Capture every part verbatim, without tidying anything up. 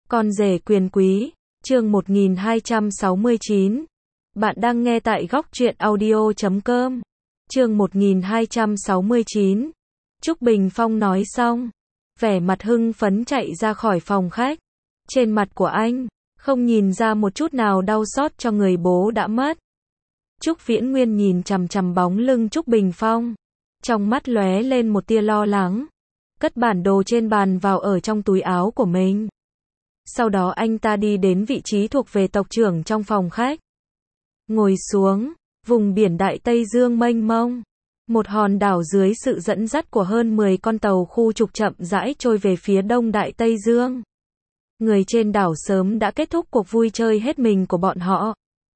Con rể quyền quý, chương một nghìn hai trăm sáu mươi chín. Bạn đang nghe tại góc truyện audio chấm com. Chương một nghìn hai trăm sáu mươi chín. Trúc Bình Phong nói xong, vẻ mặt hưng phấn chạy ra khỏi phòng khách. Trên mặt của anh, không nhìn ra một chút nào đau xót cho người bố đã mất. Trúc Viễn Nguyên nhìn chằm chằm bóng lưng Trúc Bình Phong. Trong mắt lóe lên một tia lo lắng. Cất bản đồ trên bàn vào ở trong túi áo của mình. Sau đó anh ta đi đến vị trí thuộc về tộc trưởng trong phòng khách. Ngồi xuống, vùng biển Đại Tây Dương mênh mông. Một hòn đảo dưới sự dẫn dắt của hơn mười con tàu khu trục chậm rãi trôi về phía đông Đại Tây Dương. Người trên đảo sớm đã kết thúc cuộc vui chơi hết mình của bọn họ.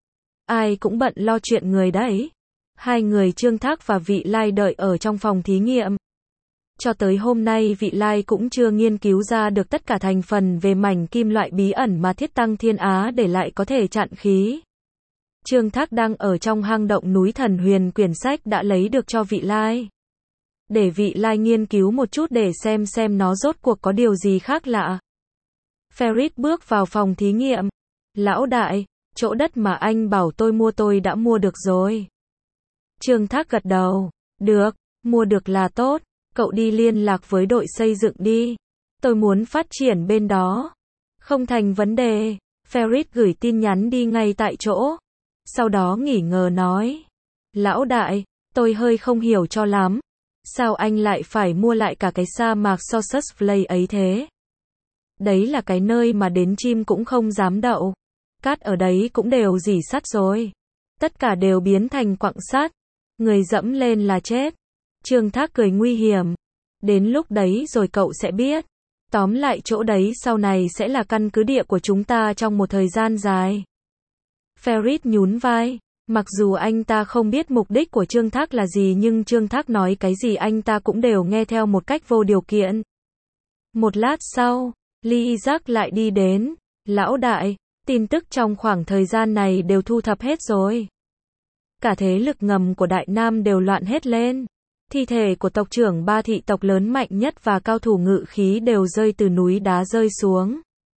Ai cũng bận lo chuyện người đấy. Hai người Trương Thác và Vị Lai đợi ở trong phòng thí nghiệm. Cho tới hôm nay Vị Lai cũng chưa nghiên cứu ra được tất cả thành phần về mảnh kim loại bí ẩn mà Thiết Tăng Thiên Á để lại có thể chặn khí. Trương Thác đang ở trong hang động núi Thần Huyền, quyển sách đã lấy được cho Vị Lai. Để Vị Lai nghiên cứu một chút để xem xem nó rốt cuộc có điều gì khác lạ. Ferit bước vào phòng thí nghiệm. Lão đại, chỗ đất mà anh bảo tôi mua tôi đã mua được rồi. Trương Thác gật đầu. Được, mua được là tốt. Cậu đi liên lạc với đội xây dựng đi. Tôi muốn phát triển bên đó. Không thành vấn đề. Ferit gửi tin nhắn đi ngay tại chỗ. Sau đó nghỉ ngờ nói. Lão đại, tôi hơi không hiểu cho lắm. Sao anh lại phải mua lại cả cái sa mạc Sosus Flay ấy thế? Đấy là cái nơi mà đến chim cũng không dám đậu. Cát ở đấy cũng đều rỉ sắt rồi. Tất cả đều biến thành quặng sắt. Người dẫm lên là chết. Trương Thác cười nguy hiểm. Đến lúc đấy rồi cậu sẽ biết. Tóm lại chỗ đấy sau này sẽ là căn cứ địa của chúng ta trong một thời gian dài. Ferit nhún vai. Mặc dù anh ta không biết mục đích của Trương Thác là gì nhưng Trương Thác nói cái gì anh ta cũng đều nghe theo một cách vô điều kiện. Một lát sau, Lee Isaac lại đi đến. Lão đại, tin tức trong khoảng thời gian này đều thu thập hết rồi. Cả thế lực ngầm của Đại Nam đều loạn hết lên. Thi thể của tộc trưởng ba thị tộc lớn mạnh nhất và cao thủ ngự khí đều rơi từ núi đá rơi xuống.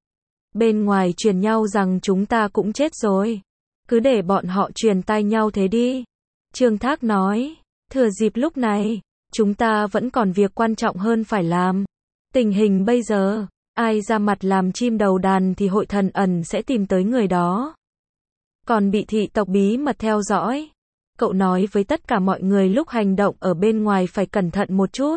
Bên ngoài truyền nhau rằng chúng ta cũng chết rồi. Cứ để bọn họ truyền tai nhau thế đi. Trương Thác nói, thừa dịp lúc này, chúng ta vẫn còn việc quan trọng hơn phải làm. Tình hình bây giờ, ai ra mặt làm chim đầu đàn thì hội thần ẩn sẽ tìm tới người đó. Còn bị thị tộc bí mật theo dõi. Cậu nói với tất cả mọi người lúc hành động ở bên ngoài phải cẩn thận một chút.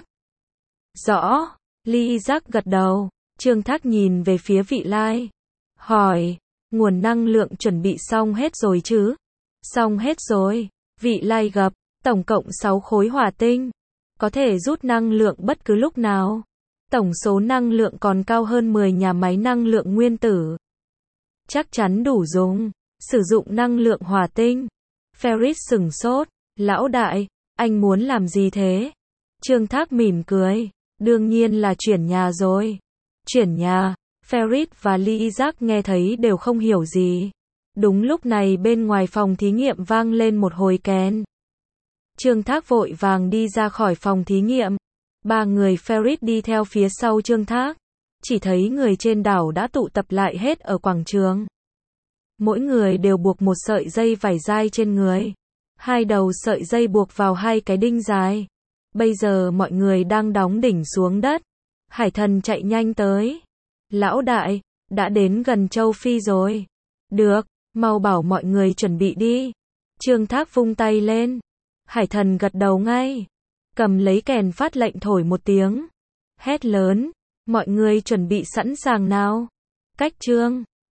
Rõ. Lee Isaac gật đầu. Trương Thác nhìn về phía Vị Lai. Hỏi, nguồn năng lượng chuẩn bị xong hết rồi chứ? Xong hết rồi. Vị Lai gập, tổng cộng sáu khối hỏa tinh. Có thể rút năng lượng bất cứ lúc nào. Tổng số năng lượng còn cao hơn mười nhà máy năng lượng nguyên tử. Chắc chắn đủ dùng. Sử dụng năng lượng hỏa tinh. Ferit sửng sốt. Lão đại, anh muốn làm gì thế? Trương Thác mỉm cười. Đương nhiên là chuyển nhà rồi. Chuyển nhà. Ferit và Lee Isaac nghe thấy đều không hiểu gì. Đúng lúc này bên ngoài phòng thí nghiệm vang lên một hồi kèn. Trương Thác vội vàng đi ra khỏi phòng thí nghiệm. Ba người Ferit đi theo phía sau Trương Thác. Chỉ thấy người trên đảo đã tụ tập lại hết ở quảng trường. Mỗi người đều buộc một sợi dây vải dai trên người. Hai đầu sợi dây buộc vào hai cái đinh dài. Bây giờ mọi người đang đóng đỉnh xuống đất. Hải Thần chạy nhanh tới. Lão đại, đã đến gần châu Phi rồi. Được, mau bảo mọi người chuẩn bị đi. Trương Thác vung tay lên. Hải Thần gật đầu ngay. Cầm lấy kèn phát lệnh thổi một tiếng. Hét lớn, mọi người chuẩn bị sẵn sàng nào. Cách chương